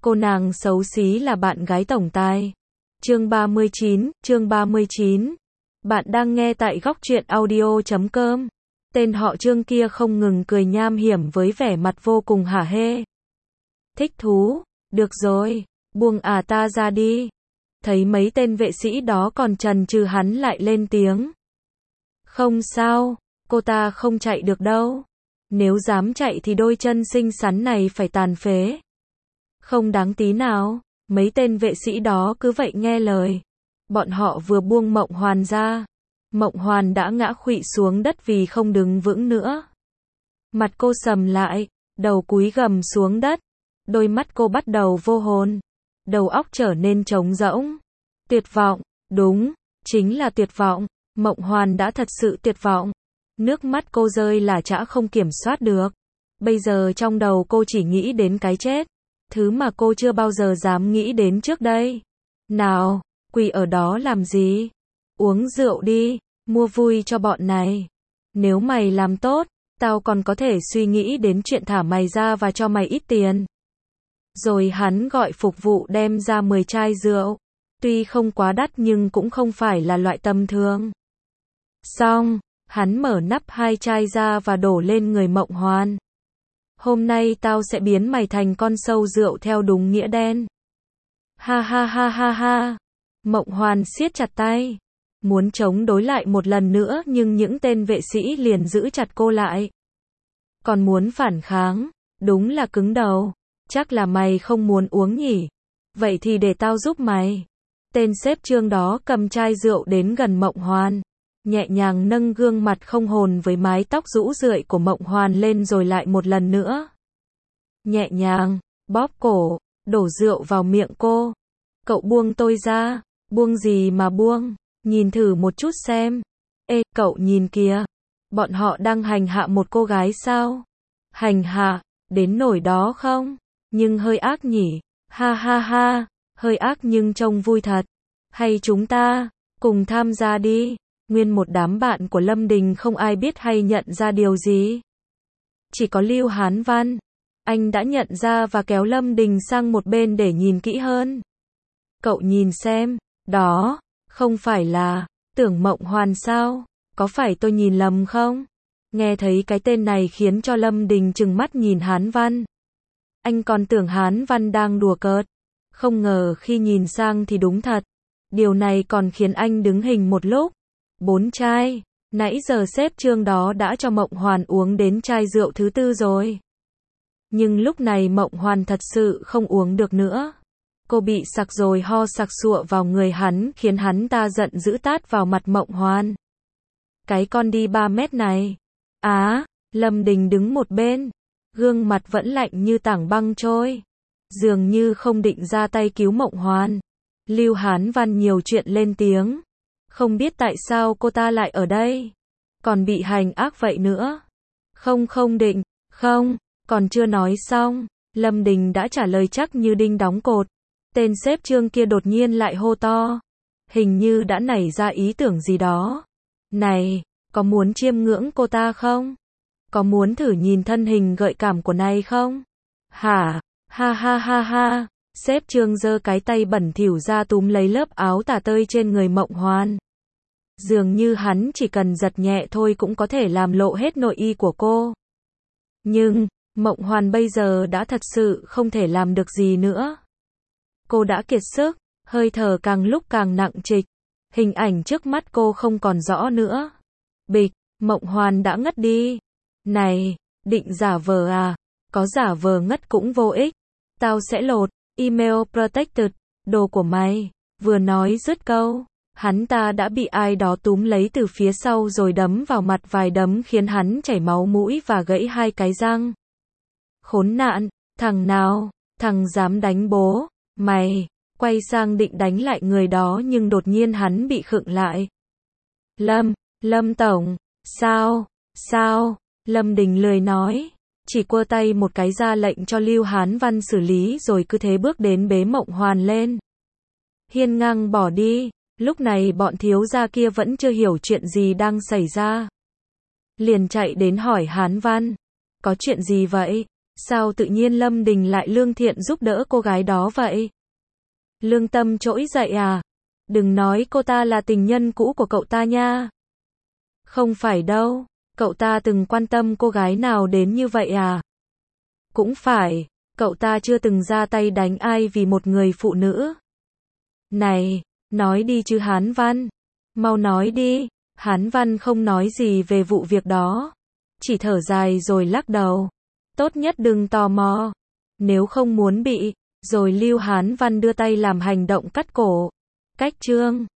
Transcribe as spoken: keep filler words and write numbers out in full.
Cô nàng xấu xí là bạn gái tổng tài. Chương ba mươi chín, chương ba mươi chín. Bạn đang nghe tại góc truyện audio chấm com. Tên họ Trương kia không ngừng cười nham hiểm với vẻ mặt vô cùng hả hê. Thích thú, được rồi, buông à ta ra đi. Thấy mấy tên vệ sĩ đó còn chần chừ hắn lại lên tiếng. Không sao, cô ta không chạy được đâu. Nếu dám chạy thì đôi chân xinh xắn này phải tàn phế. Không đáng tí nào, mấy tên vệ sĩ đó cứ vậy nghe lời. Bọn họ vừa buông Mộng Hoàn ra. Mộng Hoàn đã ngã khuỵu xuống đất vì không đứng vững nữa. Mặt cô sầm lại, đầu cúi gằm xuống đất. Đôi mắt cô bắt đầu vô hồn. Đầu óc trở nên trống rỗng. Tuyệt vọng, đúng, chính là tuyệt vọng. Mộng Hoàn đã thật sự tuyệt vọng. Nước mắt cô rơi là chã không kiểm soát được. Bây giờ trong đầu cô chỉ nghĩ đến cái chết. Thứ mà cô chưa bao giờ dám nghĩ đến trước đây. Nào, quỳ ở đó làm gì? Uống rượu đi, mua vui cho bọn này. Nếu mày làm tốt, tao còn có thể suy nghĩ đến chuyện thả mày ra và cho mày ít tiền. Rồi hắn gọi phục vụ đem ra mười chai rượu. Tuy không quá đắt nhưng cũng không phải là loại tầm thường. Xong, hắn mở nắp hai chai ra và đổ lên người Mộng Hoàn. Hôm nay tao sẽ biến mày thành con sâu rượu theo đúng nghĩa đen. Ha ha ha ha ha. Mộng Hoàn siết chặt tay. Muốn chống đối lại một lần nữa nhưng những tên vệ sĩ liền giữ chặt cô lại. Còn muốn phản kháng, đúng là cứng đầu. Chắc là mày không muốn uống nhỉ. Vậy thì để tao giúp mày. Tên sếp Trương đó cầm chai rượu đến gần Mộng Hoàn. Nhẹ nhàng nâng gương mặt không hồn với mái tóc rũ rượi của Mộng Hoàn lên rồi lại một lần nữa. Nhẹ nhàng, bóp cổ, đổ rượu vào miệng cô. Cậu buông tôi ra, buông gì mà buông, nhìn thử một chút xem. Ê, cậu nhìn kìa, bọn họ đang hành hạ một cô gái sao? Hành hạ, đến nỗi đó không? Nhưng hơi ác nhỉ, ha ha ha, hơi ác nhưng trông vui thật. Hay chúng ta, cùng tham gia đi. Nguyên một đám bạn của Lâm Đình không ai biết hay nhận ra điều gì. Chỉ có Lưu Hán Văn. Anh đã nhận ra và kéo Lâm Đình sang một bên để nhìn kỹ hơn. Cậu nhìn xem, đó, không phải là Tưởng Mộng Hoàn sao? Có phải tôi nhìn lầm không? Nghe thấy cái tên này khiến cho Lâm Đình trừng mắt nhìn Hán Văn. Anh còn tưởng Hán Văn đang đùa cợt. Không ngờ khi nhìn sang thì đúng thật. Điều này còn khiến anh đứng hình một lúc. Bốn chai, nãy giờ sếp Trương đó đã cho Mộng Hoàn uống đến chai rượu thứ tư rồi. Nhưng lúc này Mộng Hoàn thật sự không uống được nữa. Cô bị sặc rồi ho sặc sụa vào người hắn khiến hắn ta giận dữ tát vào mặt Mộng Hoàn. Cái con đi ba mét này. Á, Lâm Đình đứng một bên. Gương mặt vẫn lạnh như tảng băng trôi. Dường như không định ra tay cứu Mộng Hoàn. Lưu Hán Văn nhiều chuyện lên tiếng. Không biết tại sao cô ta lại ở đây. Còn bị hành ác vậy nữa. Không không định, không, còn chưa nói xong. Lâm Đình đã trả lời chắc như đinh đóng cột. Tên sếp Trương kia đột nhiên lại hô to. Hình như đã nảy ra ý tưởng gì đó. Này, có muốn chiêm ngưỡng cô ta không? Có muốn thử nhìn thân hình gợi cảm của này không? Hả? Ha ha ha ha. Sếp Trương giơ cái tay bẩn thỉu ra túm lấy lớp áo tả tơi trên người Mộng Hoàn. Dường như hắn chỉ cần giật nhẹ thôi cũng có thể làm lộ hết nội y của cô. Nhưng, Mộng Hoàn bây giờ đã thật sự không thể làm được gì nữa. Cô đã kiệt sức, hơi thở càng lúc càng nặng trịch. Hình ảnh trước mắt cô không còn rõ nữa. Bịch, Mộng Hoàn đã ngất đi. Này, định giả vờ à? Có giả vờ ngất cũng vô ích. Tao sẽ lột email protected, đồ của mày. Vừa nói dứt câu, hắn ta đã bị ai đó túm lấy từ phía sau rồi đấm vào mặt vài đấm khiến hắn chảy máu mũi và gãy hai cái răng. Khốn nạn, thằng nào, thằng dám đánh bố, mày, quay sang định đánh lại người đó nhưng đột nhiên hắn bị khựng lại. Lâm, Lâm Tổng, sao, sao, Lâm Đình lười nói. Chỉ quơ tay một cái ra lệnh cho Lưu Hán Văn xử lý rồi cứ thế bước đến bế Mộng Hoàn lên. Hiên ngang bỏ đi, lúc này bọn thiếu gia kia vẫn chưa hiểu chuyện gì đang xảy ra. Liền chạy đến hỏi Hán Văn, có chuyện gì vậy? Sao tự nhiên Lâm Đình lại lương thiện giúp đỡ cô gái đó vậy? Lương Tâm trỗi dậy à? Đừng nói cô ta là tình nhân cũ của cậu ta nha. Không phải đâu, cậu ta từng quan tâm cô gái nào đến như vậy à? Cũng phải, cậu ta chưa từng ra tay đánh ai vì một người phụ nữ. Này, nói đi chứ Hán Văn. Mau nói đi. Hán Văn không nói gì về vụ việc đó. Chỉ thở dài rồi lắc đầu. Tốt nhất đừng tò mò. Nếu không muốn bị, rồi Lưu Hán Văn đưa tay làm hành động cắt cổ. Cách chương